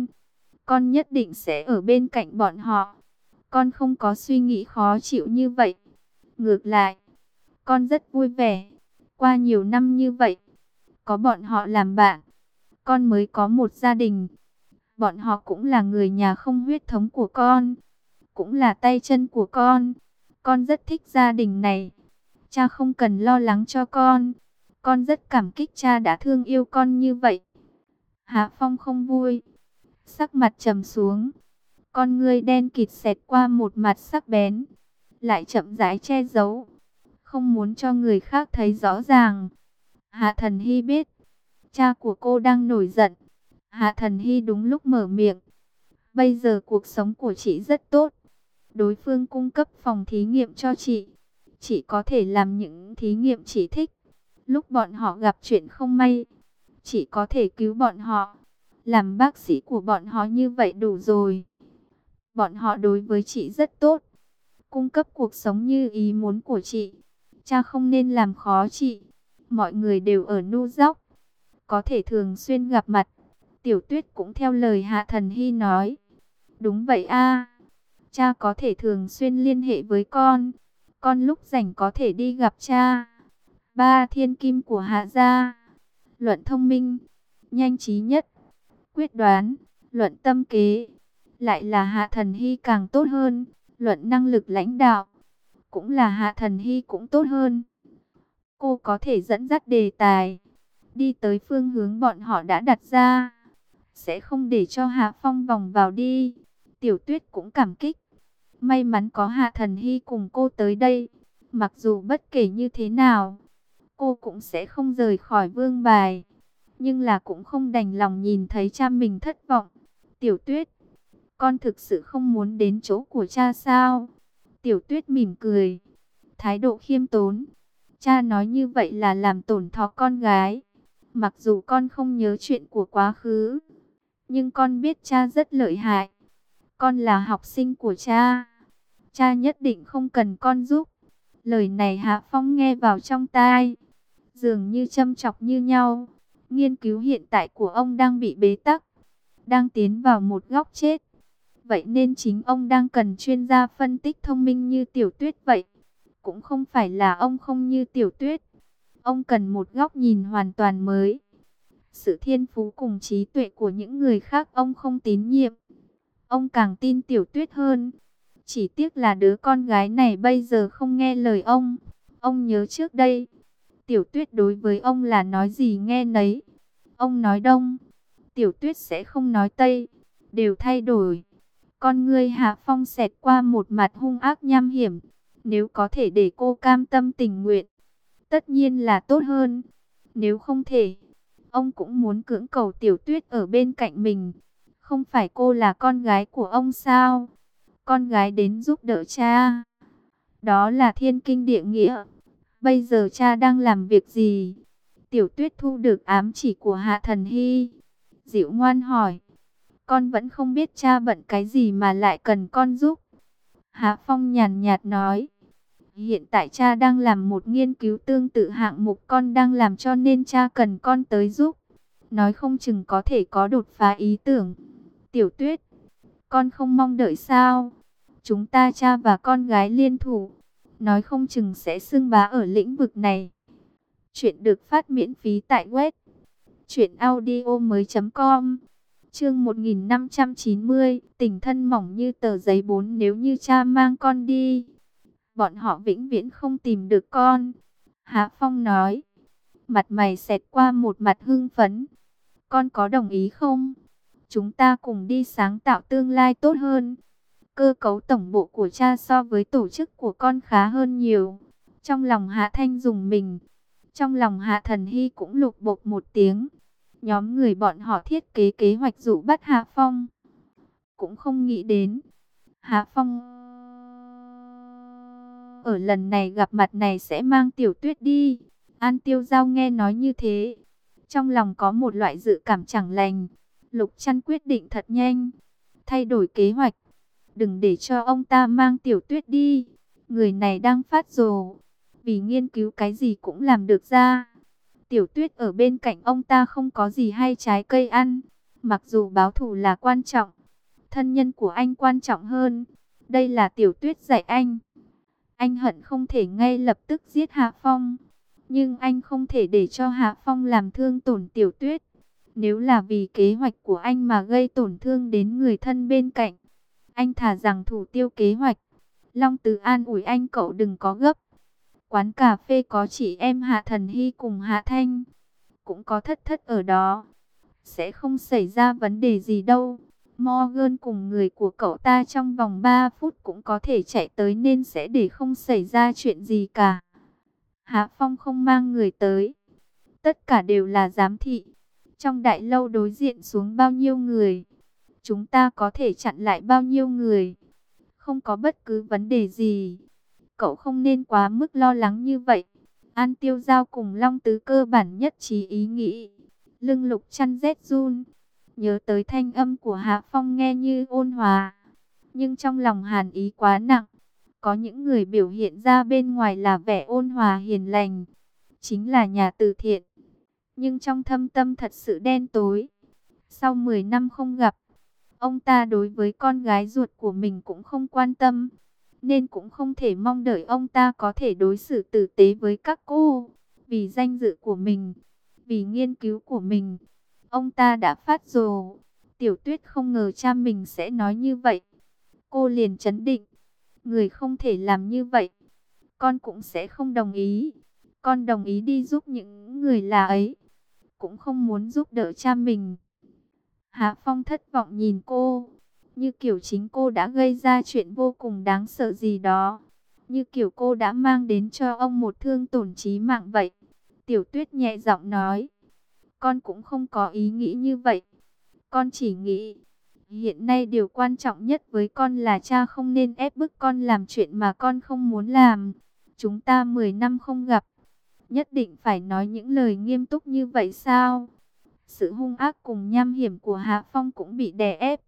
con nhất định sẽ ở bên cạnh bọn họ. Con không có suy nghĩ khó chịu như vậy. Ngược lại, con rất vui vẻ. Qua nhiều năm như vậy, có bọn họ làm bạn, con mới có một gia đình. Bọn họ cũng là người nhà không huyết thống của con, cũng là tay chân của con. Con rất thích gia đình này. Cha không cần lo lắng cho con. Con rất cảm kích cha đã thương yêu con như vậy. Hạ Phong không vui, sắc mặt trầm xuống. Con ngươi đen kịt xẹt qua một mặt sắc bén, lại chậm rãi che giấu, không muốn cho người khác thấy rõ ràng. Hạ Thần Hy biết, cha của cô đang nổi giận. Hạ Thần Hy đúng lúc mở miệng. Bây giờ cuộc sống của chị rất tốt. Đối phương cung cấp phòng thí nghiệm cho chị có thể làm những thí nghiệm chị thích. Lúc bọn họ gặp chuyện không may, chị có thể cứu bọn họ. Làm bác sĩ của bọn họ như vậy đủ rồi. Bọn họ đối với chị rất tốt, cung cấp cuộc sống như ý muốn của chị. Cha không nên làm khó chị. Mọi người đều ở New York, có thể thường xuyên gặp mặt. Tiểu Tuyết cũng theo lời Hạ Thần Hy nói. Đúng vậy a, cha có thể thường xuyên liên hệ với con. Con lúc rảnh có thể đi gặp cha. Ba thiên kim của Hạ gia, luận thông minh, nhanh trí nhất, quyết đoán, luận tâm kế, lại là Hạ Thần Hy càng tốt hơn. Luận năng lực lãnh đạo, cũng là Hạ Thần Hy cũng tốt hơn. Cô có thể dẫn dắt đề tài, đi tới phương hướng bọn họ đã đặt ra, sẽ không để cho Hạ Phong vòng vào đi. Tiểu Tuyết cũng cảm kích. May mắn có Hạ Thần Hy cùng cô tới đây. Mặc dù bất kể như thế nào, cô cũng sẽ không rời khỏi vương bài. Nhưng là cũng không đành lòng nhìn thấy cha mình thất vọng. Tiểu Tuyết, con thực sự không muốn đến chỗ của cha sao? Tiểu Tuyết mỉm cười, thái độ khiêm tốn. Cha nói như vậy là làm tổn thọ con gái. Mặc dù con không nhớ chuyện của quá khứ, nhưng con biết cha rất lợi hại. Con là học sinh của cha. Cha nhất định không cần con giúp. Lời này Hạ Phong nghe vào trong tai, dường như châm chọc như nhau. Nghiên cứu hiện tại của ông đang bị bế tắc, đang tiến vào một góc chết. Vậy nên chính ông đang cần chuyên gia phân tích thông minh như Tiểu Tuyết vậy. Cũng không phải là ông không như Tiểu Tuyết. Ông cần một góc nhìn hoàn toàn mới. Sự thiên phú cùng trí tuệ của những người khác ông không tín nhiệm. Ông càng tin Tiểu Tuyết hơn. Chỉ tiếc là đứa con gái này bây giờ không nghe lời ông. Ông nhớ trước đây, Tiểu Tuyết đối với ông là nói gì nghe nấy. Ông nói đông, Tiểu Tuyết sẽ không nói tây, đều thay đổi. Con ngươi Hạ Phong xẹt qua một mặt hung ác nham hiểm. Nếu có thể để cô cam tâm tình nguyện, tất nhiên là tốt hơn. Nếu không thể, ông cũng muốn cưỡng cầu Tiểu Tuyết ở bên cạnh mình. Không phải cô là con gái của ông sao? Con gái đến giúp đỡ cha, đó là thiên kinh địa nghĩa. Bây giờ cha đang làm việc gì? Tiểu Tuyết thu được ám chỉ của Hạ Thần Hy, dịu ngoan hỏi. Con vẫn không biết cha bận cái gì mà lại cần con giúp. Hạ Phong nhàn nhạt nói. Hiện tại cha đang làm một nghiên cứu tương tự hạng mục con đang làm, cho nên cha cần con tới giúp. Nói không chừng có thể có đột phá ý tưởng. Tiểu Tuyết, con không mong đợi sao? Chúng ta cha và con gái liên thủ, nói không chừng sẽ xưng bá ở lĩnh vực này. Chuyện được phát miễn phí tại web truyệnaudiomoi.com. Chương 1590, tình thân mỏng như tờ giấy 4. Nếu như cha mang con đi, bọn họ vĩnh viễn không tìm được con. Hạ Phong nói, mặt mày xẹt qua một mặt hưng phấn. Con có đồng ý không? Chúng ta cùng đi sáng tạo tương lai tốt hơn. Cơ cấu tổng bộ của cha so với tổ chức của con khá hơn nhiều. Trong lòng Hạ Thanh dùng mình. Trong lòng Hạ Thần Hy cũng lục bộp một tiếng. Nhóm người bọn họ thiết kế kế hoạch dụ bắt Hạ Phong. Cũng không nghĩ đến Hạ Phong ở lần này gặp mặt này sẽ mang Tiểu Tuyết đi. An Tiêu Giao nghe nói như thế, trong lòng có một loại dự cảm chẳng lành. Lục Trăn quyết định thật nhanh, thay đổi kế hoạch. Đừng để cho ông ta mang Tiểu Tuyết đi. Người này đang phát rồ, vì nghiên cứu cái gì cũng làm được ra. Tiểu Tuyết ở bên cạnh ông ta không có gì hay trái cây ăn. Mặc dù báo thù là quan trọng, thân nhân của anh quan trọng hơn. Đây là Tiểu Tuyết dạy anh. Anh hận không thể ngay lập tức giết Hạ Phong, nhưng anh không thể để cho Hạ Phong làm thương tổn Tiểu Tuyết. Nếu là vì kế hoạch của anh mà gây tổn thương đến người thân bên cạnh, anh thà rằng thủ tiêu kế hoạch. Long Tứ an ủi anh, cậu đừng có gấp. Quán cà phê có chị em Hạ Thần Hy cùng Hạ Thanh, cũng có Thất Thất ở đó, sẽ không xảy ra vấn đề gì đâu. Morgan cùng người của cậu ta trong vòng 3 phút cũng có thể chạy tới, nên sẽ để không xảy ra chuyện gì cả. Hạ Phong không mang người tới, tất cả đều là giám thị. Trong đại lâu đối diện xuống bao nhiêu người, chúng ta có thể chặn lại bao nhiêu người. Không có bất cứ vấn đề gì. Cậu không nên quá mức lo lắng như vậy. An Tiêu Giao cùng Long Tứ cơ bản nhất trí ý nghĩ. Lưng Lục Trăn rét run. Nhớ tới thanh âm của Hạ Phong nghe như ôn hòa, nhưng trong lòng hàn ý quá nặng. Có những người biểu hiện ra bên ngoài là vẻ ôn hòa hiền lành, chính là nhà từ thiện, nhưng trong thâm tâm thật sự đen tối. Sau 10 năm không gặp, ông ta đối với con gái ruột của mình cũng không quan tâm, nên cũng không thể mong đợi ông ta có thể đối xử tử tế với các cô. Vì danh dự của mình, vì nghiên cứu của mình, ông ta đã phát rồ. Tiểu Tuyết không ngờ cha mình sẽ nói như vậy. Cô liền trấn định. Người không thể làm như vậy, con cũng sẽ không đồng ý. con đồng ý đi giúp những người là ấy, cũng không muốn giúp đỡ cha mình. Hạ Phong thất vọng nhìn cô, như kiểu chính cô đã gây ra chuyện vô cùng đáng sợ gì đó, như kiểu cô đã mang đến cho ông một thương tổn chí mạng vậy. Tiểu Tuyết nhẹ giọng nói, con cũng không có ý nghĩ như vậy. Con chỉ nghĩ, hiện nay điều quan trọng nhất với con là cha không nên ép bức con làm chuyện mà con không muốn làm. Chúng ta 10 năm không gặp, nhất định phải nói những lời nghiêm túc như vậy sao? Sự hung ác cùng nham hiểm của Hạ Phong cũng bị đè ép.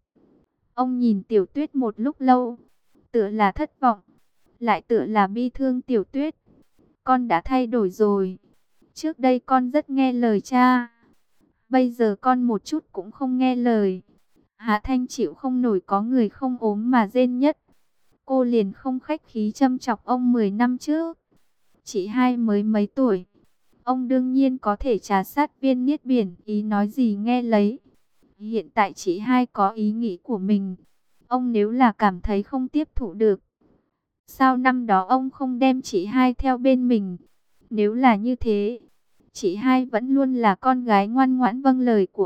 Ông nhìn Tiểu Tuyết một lúc lâu, tựa là thất vọng, lại tựa là bi thương. Tiểu Tuyết, con đã thay đổi rồi. Trước đây con rất nghe lời cha, bây giờ con một chút cũng không nghe lời. Hạ Thanh chịu không nổi có người không ốm mà rên nhất. Cô liền không khách khí châm chọc ông 10 năm trước. Chị hai mới mấy tuổi, ông đương nhiên có thể trà sát viên niết biển, ý nói gì nghe lấy. Hiện tại chị hai có ý nghĩ của mình, ông nếu là cảm thấy không tiếp thụ được, sao năm đó ông không đem chị hai theo bên mình? Nếu là như thế, chị hai vẫn luôn là con gái ngoan ngoãn vâng lời của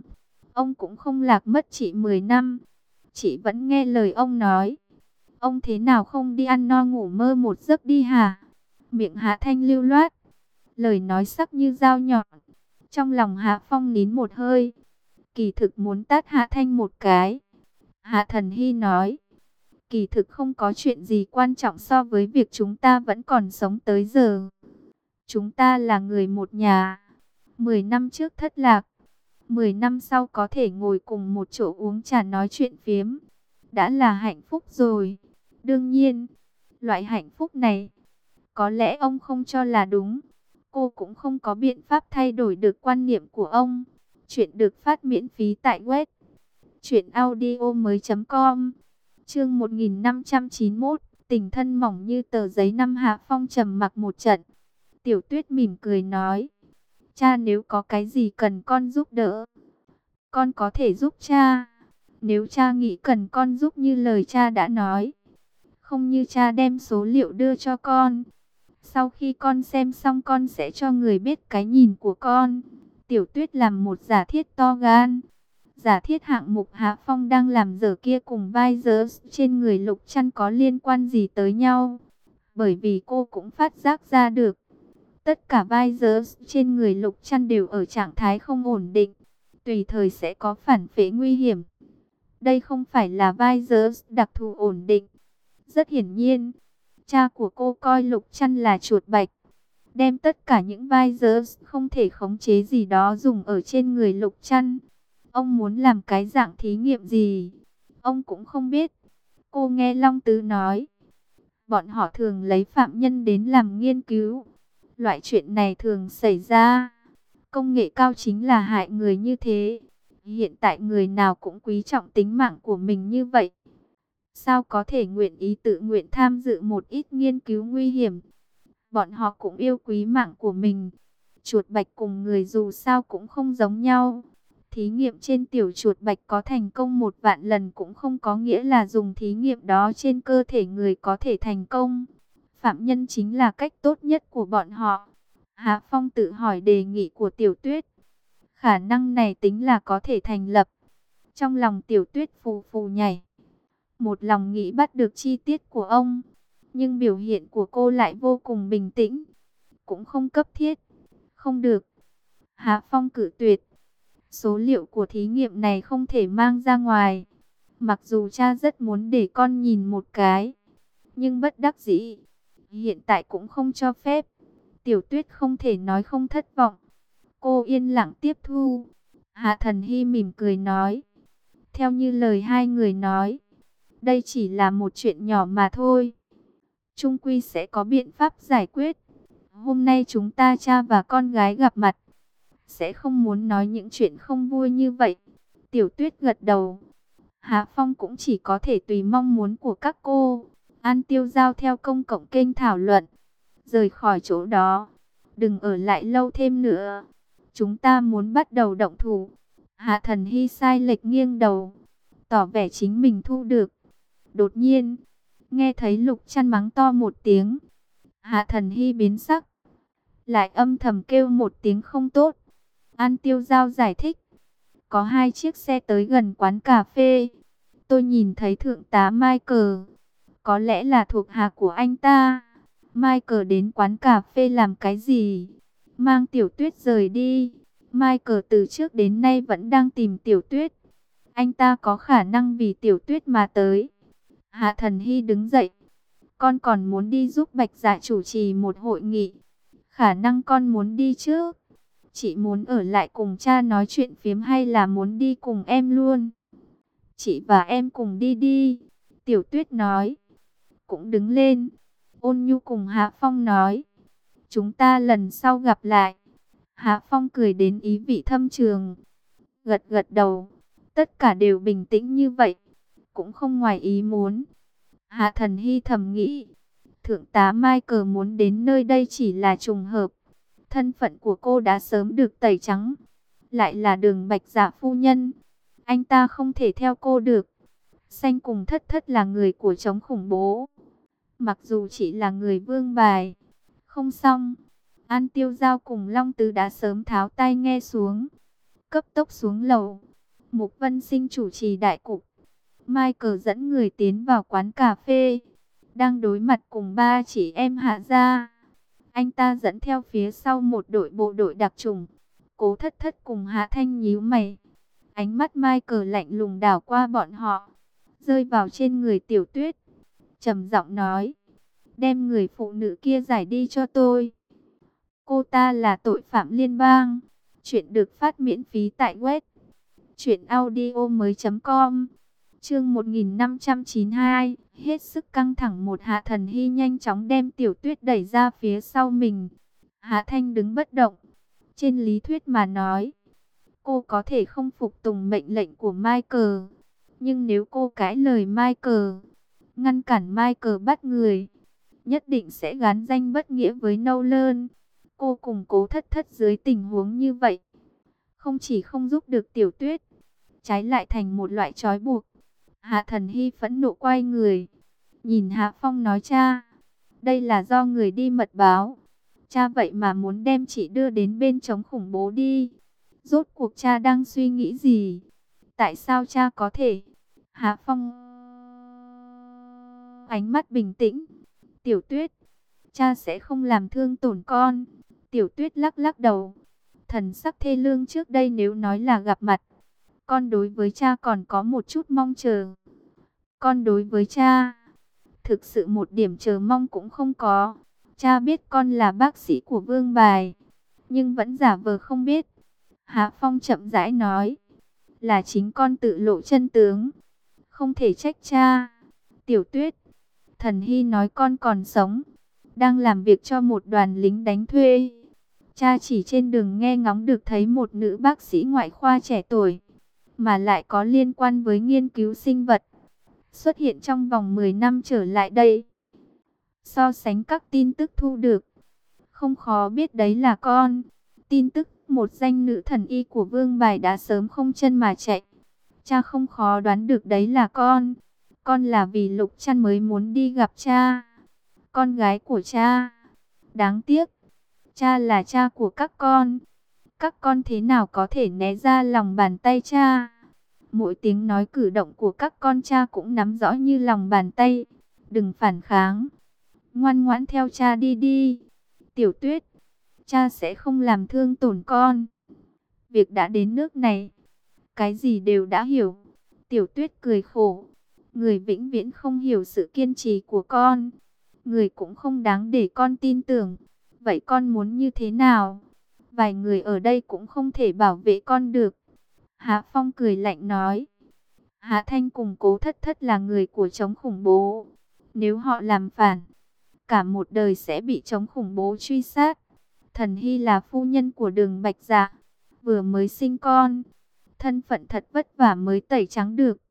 ông cũng không lạc mất chị 10 năm. Chị vẫn nghe lời ông nói. Ông thế nào không đi ăn no ngủ mơ một giấc đi hả? Miệng Hạ Thanh lưu loát, lời nói sắc như dao nhọn. Trong lòng Hạ Phong nín một hơi, kỳ thực muốn tát Hạ Thanh một cái. Hạ Thần Hy nói, kỳ thực không có chuyện gì quan trọng so với việc chúng ta vẫn còn sống tới giờ. Chúng ta là người một nhà. 10 năm trước thất lạc, 10 năm sau có thể ngồi cùng một chỗ uống trà nói chuyện phiếm, đã là hạnh phúc rồi. Đương nhiên, loại hạnh phúc này, có lẽ ông không cho là đúng. Cô cũng không có biện pháp thay đổi được quan niệm của ông. Chuyện được phát miễn phí tại web truyệnaudiomoi.com. Chương 1591, tình thân mỏng như tờ giấy. Năm Hạ Phong trầm mặc một trận. Tiểu Tuyết mỉm cười nói, cha nếu có cái gì cần con giúp đỡ, con có thể giúp cha. Nếu cha nghĩ cần con giúp như lời cha đã nói, không như cha đem số liệu đưa cho con. Sau khi con xem xong con sẽ cho người biết cái nhìn của con. Tiểu Tuyết làm một giả thiết to gan. Giả thiết hạng mục Hạ Phong đang làm dở kia cùng vai dở trên người Lục Trăn có liên quan gì tới nhau. Bởi vì cô cũng phát giác ra được, tất cả vai dở trên người Lục Trăn đều ở trạng thái không ổn định, tùy thời sẽ có phản phệ nguy hiểm. Đây không phải là vai dở đặc thù ổn định. Rất hiển nhiên, cha của cô coi Lục Trăn là chuột bạch, đem tất cả những vai dở không thể khống chế gì đó dùng ở trên người Lục Trăn. Ông muốn làm cái dạng thí nghiệm gì, ông cũng không biết. Cô nghe Long Tứ nói, bọn họ thường lấy phạm nhân đến làm nghiên cứu. Loại chuyện này thường xảy ra. Công nghệ cao chính là hại người như thế. Hiện tại người nào cũng quý trọng tính mạng của mình như vậy, sao có thể nguyện ý tự nguyện tham dự một ít nghiên cứu nguy hiểm? Bọn họ cũng yêu quý mạng của mình. Chuột bạch cùng người dù sao cũng không giống nhau. Thí nghiệm trên tiểu chuột bạch có thành công 1.000.000 lần cũng không có nghĩa là dùng thí nghiệm đó trên cơ thể người có thể thành công. Phạm nhân chính là cách tốt nhất của bọn họ. Hạ Phong tự hỏi đề nghị của Tiểu Tuyết, khả năng này tính là có thể thành lập. Trong lòng Tiểu Tuyết phù phù nhảy, một lòng nghĩ bắt được chi tiết của ông. Nhưng biểu hiện của cô lại vô cùng bình tĩnh, cũng không cấp thiết. Không được. Hạ Phong cự tuyệt. Số liệu của thí nghiệm này không thể mang ra ngoài. Mặc dù cha rất muốn để con nhìn một cái, nhưng bất đắc dĩ, hiện tại cũng không cho phép. Tiểu Tuyết không thể nói không thất vọng. Cô yên lặng tiếp thu. Hạ Thần Hy mỉm cười nói, theo như lời hai người nói, đây chỉ là một chuyện nhỏ mà thôi. Chung quy sẽ có biện pháp giải quyết. Hôm nay chúng ta cha và con gái gặp mặt, sẽ không muốn nói những chuyện không vui như vậy. Tiểu Tuyết gật đầu. Hạ Phong cũng chỉ có thể tùy mong muốn của các cô. An tiêu giao theo công cộng kênh thảo luận. Rời khỏi chỗ đó, đừng ở lại lâu thêm nữa. Chúng ta muốn bắt đầu động thủ. Hạ Thần Hy sai lệch nghiêng đầu, tỏ vẻ chính mình thu được. Đột nhiên, nghe thấy Lục Trăn mắng to một tiếng. Hạ Thần Hy biến sắc. lại âm thầm kêu một tiếng không tốt. An Tiêu Giao giải thích, có 2 chiếc xe tới gần quán cà phê. Tôi nhìn thấy thượng tá Michael, có lẽ là thuộc hạ của anh ta. Michael đến quán cà phê làm cái gì? Mang Tiểu Tuyết rời đi. Michael từ trước đến nay vẫn đang tìm Tiểu Tuyết. Anh ta có khả năng vì Tiểu Tuyết mà tới. Hạ Thần Hy đứng dậy. Con còn muốn đi giúp Bạch Dạ chủ trì một hội nghị. Khả năng con muốn đi trước. Chị muốn ở lại cùng cha nói chuyện phiếm hay là muốn đi cùng em luôn? Chị và em cùng đi đi. Tiểu Tuyết nói. Cũng đứng lên. Ôn Nhu cùng Hạ Phong nói. Chúng ta lần sau gặp lại. Hạ Phong cười đến ý vị thâm trường. Gật gật đầu. Tất cả đều bình tĩnh như vậy. Cũng không ngoài ý muốn. Hạ Thần Hy thầm nghĩ. Thượng tá Michael muốn đến nơi đây chỉ là trùng hợp. Thân phận của cô đã sớm được tẩy trắng. Lại là Đường Bạch Dạ phu nhân. Anh ta không thể theo cô được. Xanh cùng Thất Thất là người của chống khủng bố. Mặc dù chỉ là người vương bài. Không xong. An Tiêu Giao cùng Long Tứ đã sớm tháo tai nghe xuống. Cấp tốc xuống lầu. Mục Vân Sinh chủ trì đại cục. Michael dẫn người tiến vào quán cà phê. Đang đối mặt cùng 3 chị em Hạ gia. Anh ta dẫn theo phía sau một đội bộ đội đặc chủng. Cố Thất Thất cùng Hạ Thanh nhíu mày. Ánh mắt Michael lạnh lùng đảo qua bọn họ. Rơi vào trên người Tiểu Tuyết. Trầm giọng nói. Đem người phụ nữ kia giải đi cho tôi. Cô ta là tội phạm liên bang. Chuyện được phát miễn phí tại web truyệnaudiomoi.com. Chương 1592, hết sức căng thẳng. Hạ Thần Hy nhanh chóng đem Tiểu Tuyết đẩy ra phía sau mình. Hạ Thanh đứng bất động. Trên lý thuyết mà nói, cô có thể không phục tùng mệnh lệnh của Michael. Nhưng nếu cô cãi lời Michael, ngăn cản Michael bắt người, nhất định sẽ gán danh bất nghĩa với Nolan. Cô cùng Cố Thất Thất dưới tình huống như vậy, không chỉ không giúp được Tiểu Tuyết, trái lại thành một loại trói buộc. Hạ Thần Hy phẫn nộ quay người, nhìn Hạ Phong nói, cha, đây là do người đi mật báo. Cha vậy mà muốn đem chị đưa đến bên chống khủng bố đi. Rốt cuộc cha đang suy nghĩ gì? Tại sao cha có thể? Hạ Phong ánh mắt bình tĩnh. Tiểu Tuyết, cha sẽ không làm thương tổn con. Tiểu Tuyết lắc lắc đầu. Thần sắc thê lương. Trước đây nếu nói là gặp mặt, con đối với cha còn có một chút mong chờ. Con đối với cha, thực sự một điểm chờ mong cũng không có. Cha biết con là bác sĩ của Vương Bài, nhưng vẫn giả vờ không biết. Hạ Phong chậm rãi nói, là chính con tự lộ chân tướng, không thể trách cha. Tiểu Tuyết, Thần Hy nói con còn sống, đang làm việc cho một đoàn lính đánh thuê. Cha chỉ trên đường nghe ngóng được thấy một nữ bác sĩ ngoại khoa trẻ tuổi, mà lại có liên quan với nghiên cứu sinh vật, xuất hiện trong vòng 10 năm trở lại đây. So sánh các tin tức thu được, không khó biết đấy là con. Tin tức một danh nữ thần y của Vương Bài đã sớm không chân mà chạy. Cha không khó đoán được đấy là con. Con là vì Lục Trăn mới muốn đi gặp cha, con gái của cha. Đáng tiếc, cha là cha của các con thế nào có thể né ra lòng bàn tay cha. Mỗi tiếng nói cử động của các con cha cũng nắm rõ như lòng bàn tay. Đừng phản kháng, ngoan ngoãn theo cha đi đi. Tiểu Tuyết, cha sẽ không làm thương tổn con. Việc đã đến nước này, cái gì đều đã hiểu. Tiểu Tuyết cười khổ. Người vĩnh viễn không hiểu sự kiên trì của con. Người cũng không đáng để con tin tưởng. Vậy con muốn như thế nào? Vài người ở đây cũng không thể bảo vệ con được. Hạ Phong cười lạnh nói. Hạ Thanh cùng Cố Thất Thất là người của chống khủng bố. Nếu họ làm phản, cả một đời sẽ bị chống khủng bố truy sát. Thần Hy là phu nhân của Đường Bạch Dạ, vừa mới sinh con, thân phận thật vất vả mới tẩy trắng được.